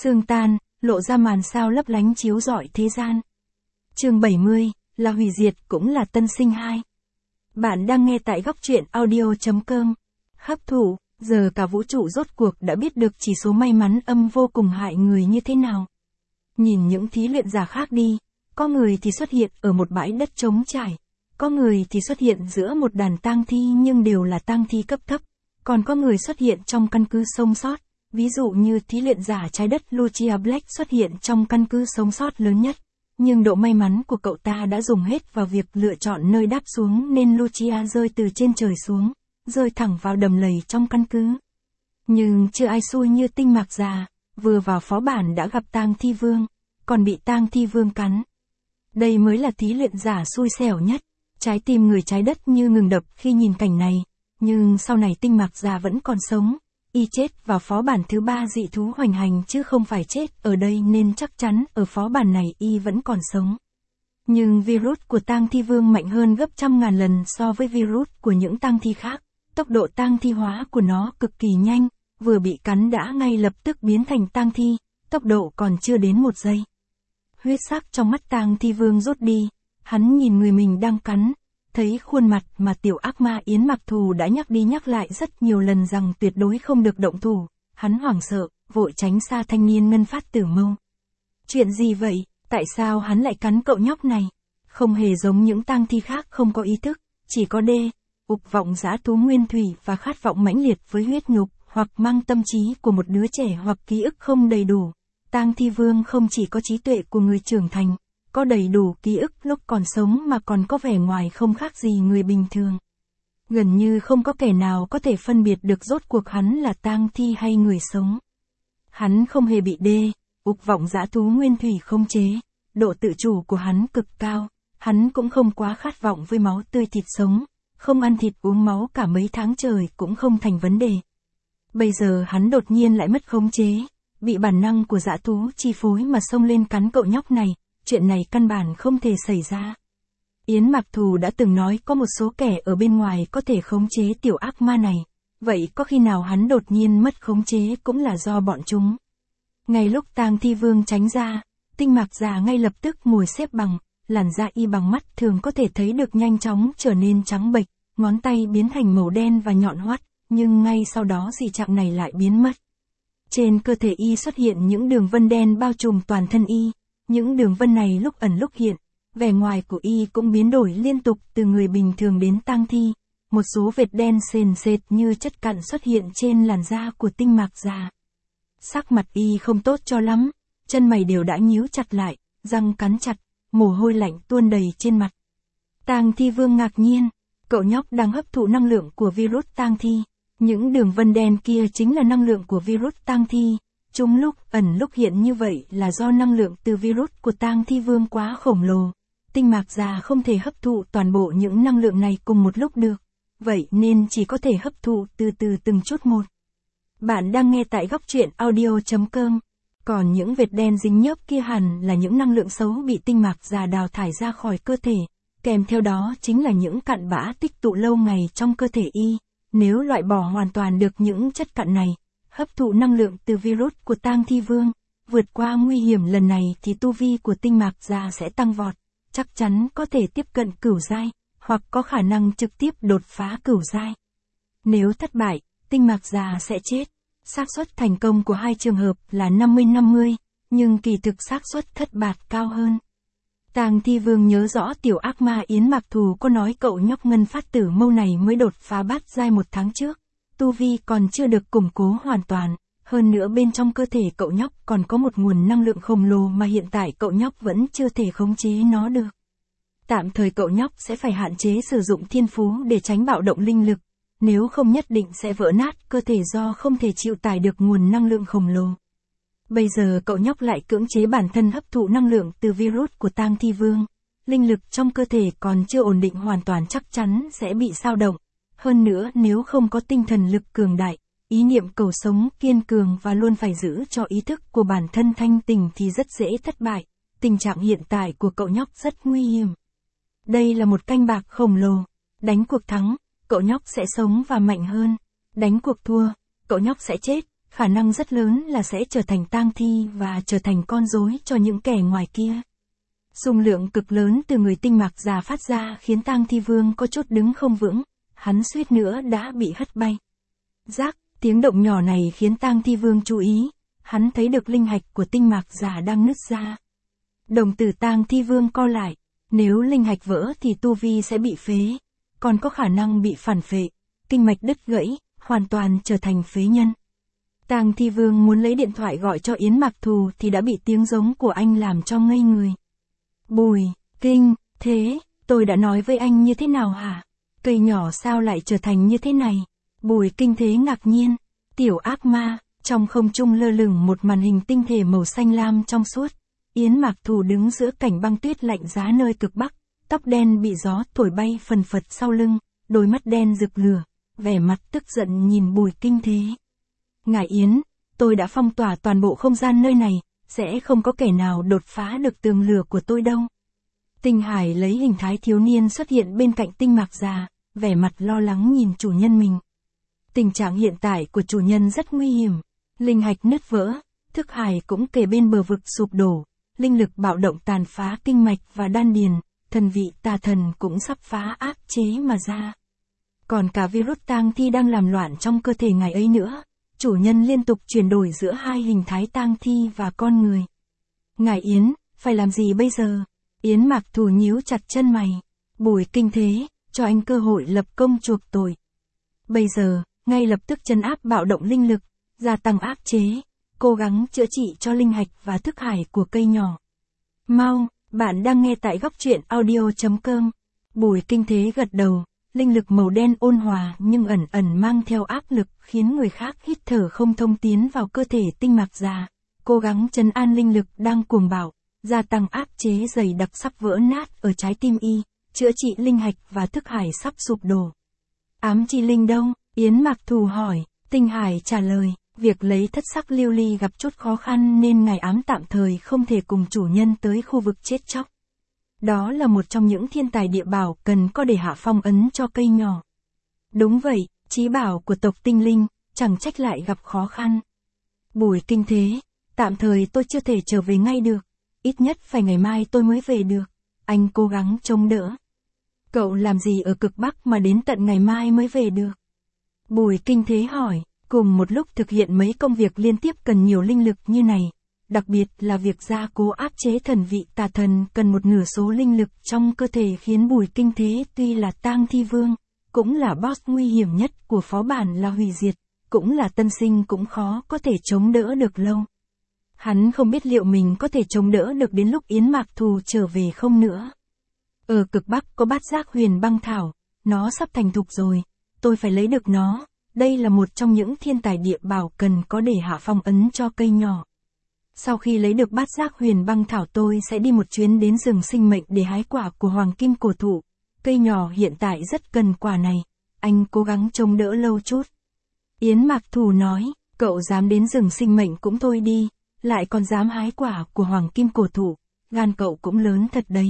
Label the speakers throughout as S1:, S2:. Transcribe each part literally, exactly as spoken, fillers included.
S1: Sương tan, lộ ra màn sao lấp lánh chiếu rọi thế gian. Chương bảy mươi, là hủy diệt cũng là tân sinh hai. Bạn đang nghe tại góc truyện audio chấm com. Hấp thụ, giờ cả vũ trụ rốt cuộc đã biết được chỉ số may mắn âm vô cùng hại người như thế nào. Nhìn những thí luyện giả khác đi, có người thì xuất hiện ở một bãi đất trống trải, có người thì xuất hiện giữa một đàn tang thi nhưng đều là tang thi cấp thấp, còn có người xuất hiện trong căn cứ sống sót, ví dụ như thí luyện giả trái đất Lucia Black xuất hiện trong căn cứ sống sót lớn nhất. Nhưng độ may mắn của cậu ta đã dùng hết vào việc lựa chọn nơi đáp xuống nên Lucia rơi từ trên trời xuống, rơi thẳng vào đầm lầy trong căn cứ. Nhưng chưa ai xui như Tinh Mạc già, vừa vào phó bản đã gặp tang thi vương, còn bị tang thi vương cắn. Đây mới là thí luyện giả xui xẻo nhất, trái tim người trái đất như ngừng đập khi nhìn cảnh này, nhưng sau này Tinh Mạc già vẫn còn sống. Y chết vào phó bản thứ ba dị thú hoành hành chứ không phải chết ở đây nên chắc chắn ở phó bản này Y vẫn còn sống. Nhưng virus của tang thi vương mạnh hơn gấp trăm ngàn lần so với virus của những tang thi khác. Tốc độ tang thi hóa của nó cực kỳ nhanh, vừa bị cắn đã ngay lập tức biến thành tang thi, tốc độ còn chưa đến một giây. Huyết sắc trong mắt tang thi vương rút đi, hắn nhìn người mình đang cắn. Thấy khuôn mặt mà tiểu ác ma Yến Mặc Thù đã nhắc đi nhắc lại rất nhiều lần rằng tuyệt đối không được động thủ, hắn hoảng sợ, vội tránh xa thanh niên ngân phát tử mâu. Chuyện gì vậy, tại sao hắn lại cắn cậu nhóc này? Không hề giống những tang thi khác không có ý thức, chỉ có đê, ục vọng dã thú nguyên thủy và khát vọng mãnh liệt với huyết nhục, hoặc mang tâm trí của một đứa trẻ hoặc ký ức không đầy đủ. Tang thi vương không chỉ có trí tuệ của người trưởng thành, có đầy đủ ký ức lúc còn sống mà còn có vẻ ngoài không khác gì người bình thường. Gần như không có kẻ nào có thể phân biệt được rốt cuộc hắn là tang thi hay người sống. Hắn không hề bị đê, ục vọng dã thú nguyên thủy khống chế, độ tự chủ của hắn cực cao, hắn cũng không quá khát vọng với máu tươi thịt sống, không ăn thịt uống máu cả mấy tháng trời cũng không thành vấn đề. Bây giờ hắn đột nhiên lại mất khống chế, bị bản năng của dã thú chi phối mà xông lên cắn cậu nhóc này. Chuyện này căn bản không thể xảy ra. Yến Mặc Thù đã từng nói có một số kẻ ở bên ngoài có thể khống chế tiểu ác ma này, vậy có khi nào hắn đột nhiên mất khống chế cũng là do bọn chúng. Ngay lúc tang thi vương tránh ra, Tinh Mạc già ngay lập tức ngồi xếp bằng, làn da Y bằng mắt thường có thể thấy được nhanh chóng trở nên trắng bệch, ngón tay biến thành màu đen và nhọn hoắt, nhưng ngay sau đó dị trạng này lại biến mất. Trên cơ thể Y xuất hiện những đường vân đen bao trùm toàn thân Y. Những đường vân này lúc ẩn lúc hiện, vẻ ngoài của Y cũng biến đổi liên tục từ người bình thường đến tang thi, một số vệt đen sền sệt như chất cặn xuất hiện trên làn da của Tinh Mạc già. Sắc mặt Y không tốt cho lắm, chân mày đều đã nhíu chặt lại, răng cắn chặt, mồ hôi lạnh tuôn đầy trên mặt. Tang thi vương ngạc nhiên, cậu nhóc đang hấp thụ năng lượng của virus tang thi, những đường vân đen kia chính là năng lượng của virus tang thi. Chúng lúc ẩn lúc hiện như vậy là do năng lượng từ virus của tang thi vương quá khổng lồ. Tinh Mạc già không thể hấp thụ toàn bộ những năng lượng này cùng một lúc được. Vậy nên chỉ có thể hấp thụ từ từ từng chút một. Bạn đang nghe tại góc truyện audio chấm com. Còn những vệt đen dính nhớp kia hẳn là những năng lượng xấu bị Tinh Mạc già đào thải ra khỏi cơ thể. Kèm theo đó chính là những cặn bã tích tụ lâu ngày trong cơ thể Y. Nếu loại bỏ hoàn toàn được những chất cặn này, hấp thụ năng lượng từ virus của tang thi vương, vượt qua nguy hiểm lần này thì tu vi của Tinh Mạc già sẽ tăng vọt, chắc chắn có thể tiếp cận cửu giai, hoặc có khả năng trực tiếp đột phá cửu giai. Nếu thất bại, Tinh Mạc già sẽ chết. Xác suất thành công của hai trường hợp là năm mươi năm mươi, nhưng kỳ thực xác suất thất bại cao hơn. Tang thi vương nhớ rõ tiểu ác ma Yến Mặc Thù có nói cậu nhóc ngân phát tử mâu này mới đột phá bát giai một tháng trước. Tu vi còn chưa được củng cố hoàn toàn, hơn nữa bên trong cơ thể cậu nhóc còn có một nguồn năng lượng khổng lồ mà hiện tại cậu nhóc vẫn chưa thể khống chế nó được. Tạm thời cậu nhóc sẽ phải hạn chế sử dụng thiên phú để tránh bạo động linh lực, nếu không nhất định sẽ vỡ nát cơ thể do không thể chịu tải được nguồn năng lượng khổng lồ. Bây giờ cậu nhóc lại cưỡng chế bản thân hấp thụ năng lượng từ virus của tang thi vương, linh lực trong cơ thể còn chưa ổn định hoàn toàn chắc chắn sẽ bị xao động. Hơn nữa nếu không có tinh thần lực cường đại, ý niệm cầu sống kiên cường và luôn phải giữ cho ý thức của bản thân thanh tỉnh thì rất dễ thất bại. Tình trạng hiện tại của cậu nhóc rất nguy hiểm. Đây là một canh bạc khổng lồ. Đánh cuộc thắng, cậu nhóc sẽ sống và mạnh hơn. Đánh cuộc thua, cậu nhóc sẽ chết. khả năng rất lớn là sẽ trở thành tang thi và trở thành con rối cho những kẻ ngoài kia. Xung lượng cực lớn từ người tinh mạc già phát ra khiến tang thi vương có chút đứng không vững, hắn suýt nữa đã bị hất bay. Rác, tiếng động nhỏ này khiến tang thi vương chú ý, hắn thấy được linh hạch của tinh mạc già đang nứt ra. Đồng tử tang thi vương co lại, nếu linh hạch vỡ thì tu vi sẽ bị phế, còn có khả năng bị phản phệ, kinh mạch đứt gãy, hoàn toàn trở thành phế nhân. Tang thi vương muốn lấy điện thoại gọi cho Yến Mạc Thù thì đã bị tiếng giống của anh làm cho ngây người. Bùi, Kinh, Thế, tôi đã nói với anh như thế nào hả? Cây nhỏ sao lại trở thành như thế này? Bùi Kinh Thế ngạc nhiên. Tiểu ác ma, trong không trung lơ lửng một màn hình tinh thể màu xanh lam trong suốt. Yến Mạc Thù đứng giữa cảnh băng tuyết lạnh giá nơi cực Bắc, tóc đen bị gió thổi bay phần phật sau lưng, đôi mắt đen rực lửa, vẻ mặt tức giận nhìn Bùi Kinh Thế. Ngài Yến, tôi đã phong tỏa toàn bộ không gian nơi này, sẽ không có kẻ nào đột phá được tường lửa của tôi đâu. Tinh Hải lấy hình thái thiếu niên xuất hiện bên cạnh tinh mạc già, vẻ mặt lo lắng nhìn chủ nhân mình. Tình trạng hiện tại của chủ nhân rất nguy hiểm, linh hạch nứt vỡ, thức hải cũng kề bên bờ vực sụp đổ, linh lực bạo động tàn phá kinh mạch và đan điền, thần vị tà thần cũng sắp phá áp chế mà ra. Còn cả virus tang thi đang làm loạn trong cơ thể ngài ấy nữa. Chủ nhân liên tục chuyển đổi giữa hai hình thái tang thi và con người. Ngài Yến, phải làm gì bây giờ? Yến Mạc Thù nhíu chặt chân mày. Bùi Kinh Thế, cho anh cơ hội lập công chuộc tội. Bây giờ, ngay lập tức trấn áp bạo động linh lực, gia tăng áp chế, cố gắng chữa trị cho linh hạch và thức hải của cây nhỏ. Mau, bạn đang nghe tại góc truyện audio chấm com. Bùi Kinh Thế gật đầu. Linh lực màu đen ôn hòa nhưng ẩn ẩn mang theo áp lực khiến người khác hít thở không thông tiến vào cơ thể tinh mạc già, cố gắng trấn an linh lực đang cuồng bạo, gia tăng áp chế dày đặc sắp vỡ nát ở trái tim y, chữa trị linh hạch và thức hải sắp sụp đổ. Ám chi linh đâu? Yến Mạc Thù hỏi. Tinh Hải trả lời, việc lấy thất sắc lưu ly gặp chút khó khăn nên ngài ám tạm thời không thể cùng chủ nhân tới khu vực chết chóc. Đó là một trong những thiên tài địa bảo cần có để hạ phong ấn cho cây nhỏ. Đúng vậy, chí bảo của tộc tinh linh, chẳng trách lại gặp khó khăn. Bùi Kinh Thế, tạm thời tôi chưa thể trở về ngay được, ít nhất phải ngày mai tôi mới về được. Anh cố gắng chống đỡ. Cậu làm gì ở cực Bắc mà đến tận ngày mai mới về được? Bùi Kinh Thế hỏi, cùng một lúc thực hiện mấy công việc liên tiếp cần nhiều linh lực như này. Đặc biệt là việc gia cố áp chế thần vị tà thần cần một nửa số linh lực trong cơ thể khiến Bùi Kinh Thế tuy là tang thi vương, cũng là boss nguy hiểm nhất của phó bản là hủy diệt, cũng là tân sinh cũng khó có thể chống đỡ được lâu. Hắn không biết liệu mình có thể chống đỡ được đến lúc Yến Mạc Thù trở về không nữa. Ở cực Bắc có bát giác huyền băng thảo, nó sắp thành thục rồi, tôi phải lấy được nó, đây là một trong những thiên tài địa bảo cần có để hạ phong ấn cho cây nhỏ. Sau khi lấy được bát giác huyền băng thảo tôi sẽ đi một chuyến đến rừng sinh mệnh để hái quả của hoàng kim cổ thụ. Cây nhỏ hiện tại rất cần quả này, anh cố gắng chống đỡ lâu chút. Yến Mạc Thù nói, cậu dám đến rừng sinh mệnh cũng thôi đi, lại còn dám hái quả của hoàng kim cổ thụ, gan cậu cũng lớn thật đấy.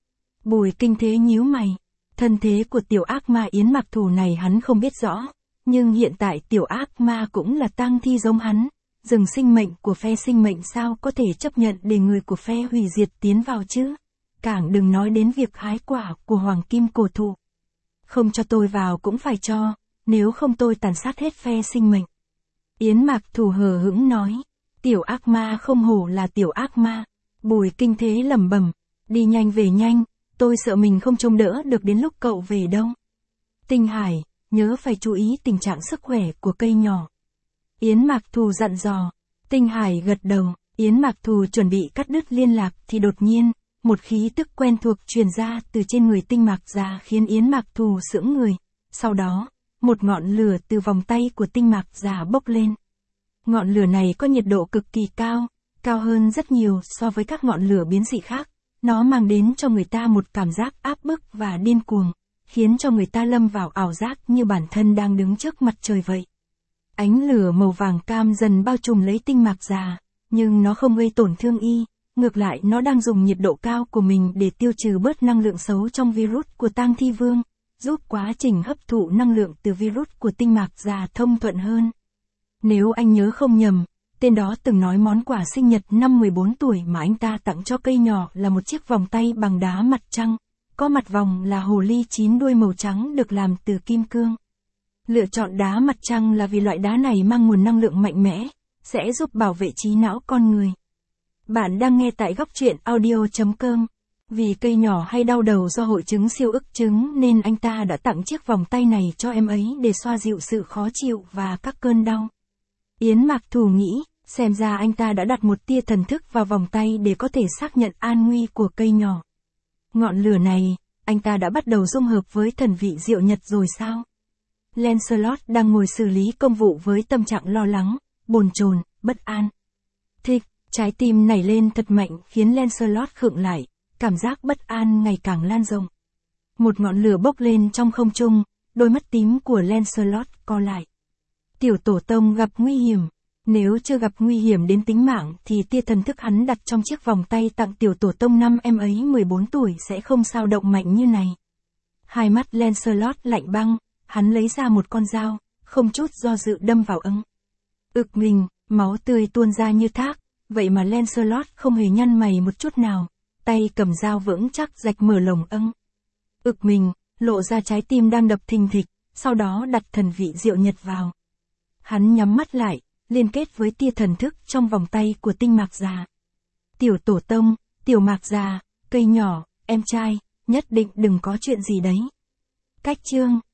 S1: Bùi Kinh Thế nhíu mày, thân thế của tiểu ác ma Yến Mạc Thù này hắn không biết rõ, nhưng hiện tại tiểu ác ma cũng là tang thi giống hắn. Rừng sinh mệnh của phe sinh mệnh sao có thể chấp nhận để người của phe hủy diệt tiến vào chứ? Càng đừng nói đến việc hái quả của hoàng kim cổ thụ. Không cho tôi vào cũng phải cho, nếu không tôi tàn sát hết phe sinh mệnh. Yến Mạc Thù hờ hững nói, tiểu ác ma không hổ là tiểu ác ma. Bùi Kinh Thế lẩm bẩm, đi nhanh về nhanh, tôi sợ mình không trông đỡ được đến lúc cậu về đâu. Tinh Hải, nhớ phải chú ý tình trạng sức khỏe của cây nhỏ. Yến Mạc Thù dặn dò. Tinh Hải gật đầu. Yến Mạc Thù chuẩn bị cắt đứt liên lạc thì đột nhiên, một khí tức quen thuộc truyền ra từ trên người tinh mạc già khiến Yến Mạc Thù sững người. Sau đó, một ngọn lửa từ vòng tay của tinh mạc già bốc lên. Ngọn lửa này có nhiệt độ cực kỳ cao, cao hơn rất nhiều so với các ngọn lửa biến dị khác. Nó mang đến cho người ta một cảm giác áp bức và điên cuồng, khiến cho người ta lâm vào ảo giác như bản thân đang đứng trước mặt trời vậy. Ánh lửa màu vàng cam dần bao trùm lấy tinh mạc già, nhưng nó không gây tổn thương y, ngược lại nó đang dùng nhiệt độ cao của mình để tiêu trừ bớt năng lượng xấu trong virus của tang thi vương, giúp quá trình hấp thụ năng lượng từ virus của tinh mạc già thông thuận hơn. Nếu anh nhớ không nhầm, tên đó từng nói món quà sinh nhật năm mười bốn tuổi mà anh ta tặng cho cây nhỏ là một chiếc vòng tay bằng đá mặt trăng, có mặt vòng là hồ ly chín đuôi màu trắng được làm từ kim cương. Lựa chọn đá mặt trăng là vì loại đá này mang nguồn năng lượng mạnh mẽ, sẽ giúp bảo vệ trí não con người. Bạn đang nghe tại góc truyện audio chấm com. Vì cây nhỏ hay đau đầu do hội chứng siêu ức chứng nên anh ta đã tặng chiếc vòng tay này cho em ấy để xoa dịu sự khó chịu và các cơn đau. Yến Mạc Thù nghĩ, xem ra anh ta đã đặt một tia thần thức vào vòng tay để có thể xác nhận an nguy của cây nhỏ. Ngọn lửa này, anh ta đã bắt đầu dung hợp với thần vị diệu nhật rồi sao? Lancelot đang ngồi xử lý công vụ với tâm trạng lo lắng, bồn chồn, bất an. Thích, trái tim nảy lên thật mạnh khiến Lancelot khựng lại, cảm giác bất an ngày càng lan rộng. Một ngọn lửa bốc lên trong không trung, đôi mắt tím của Lancelot co lại. Tiểu tổ tông gặp nguy hiểm. Nếu chưa gặp nguy hiểm đến tính mạng thì tia thần thức hắn đặt trong chiếc vòng tay tặng tiểu tổ tông năm em ấy mười bốn tuổi sẽ không sao động mạnh như này. Hai mắt Lancelot lạnh băng, hắn lấy ra một con dao, không chút do dự đâm vào ưng. Ực mình, máu tươi tuôn ra như thác, vậy mà Lancelot không hề nhăn mày một chút nào, tay cầm dao vững chắc rạch mở lồng ưng. Ực mình, lộ ra trái tim đang đập thình thịch, sau đó đặt thần vị diệu nhật vào. Hắn nhắm mắt lại, liên kết với tia thần thức trong vòng tay của tinh mạc già. Tiểu tổ tông, tiểu mạc già, cây nhỏ, em trai, nhất định đừng có chuyện gì đấy. Cách chương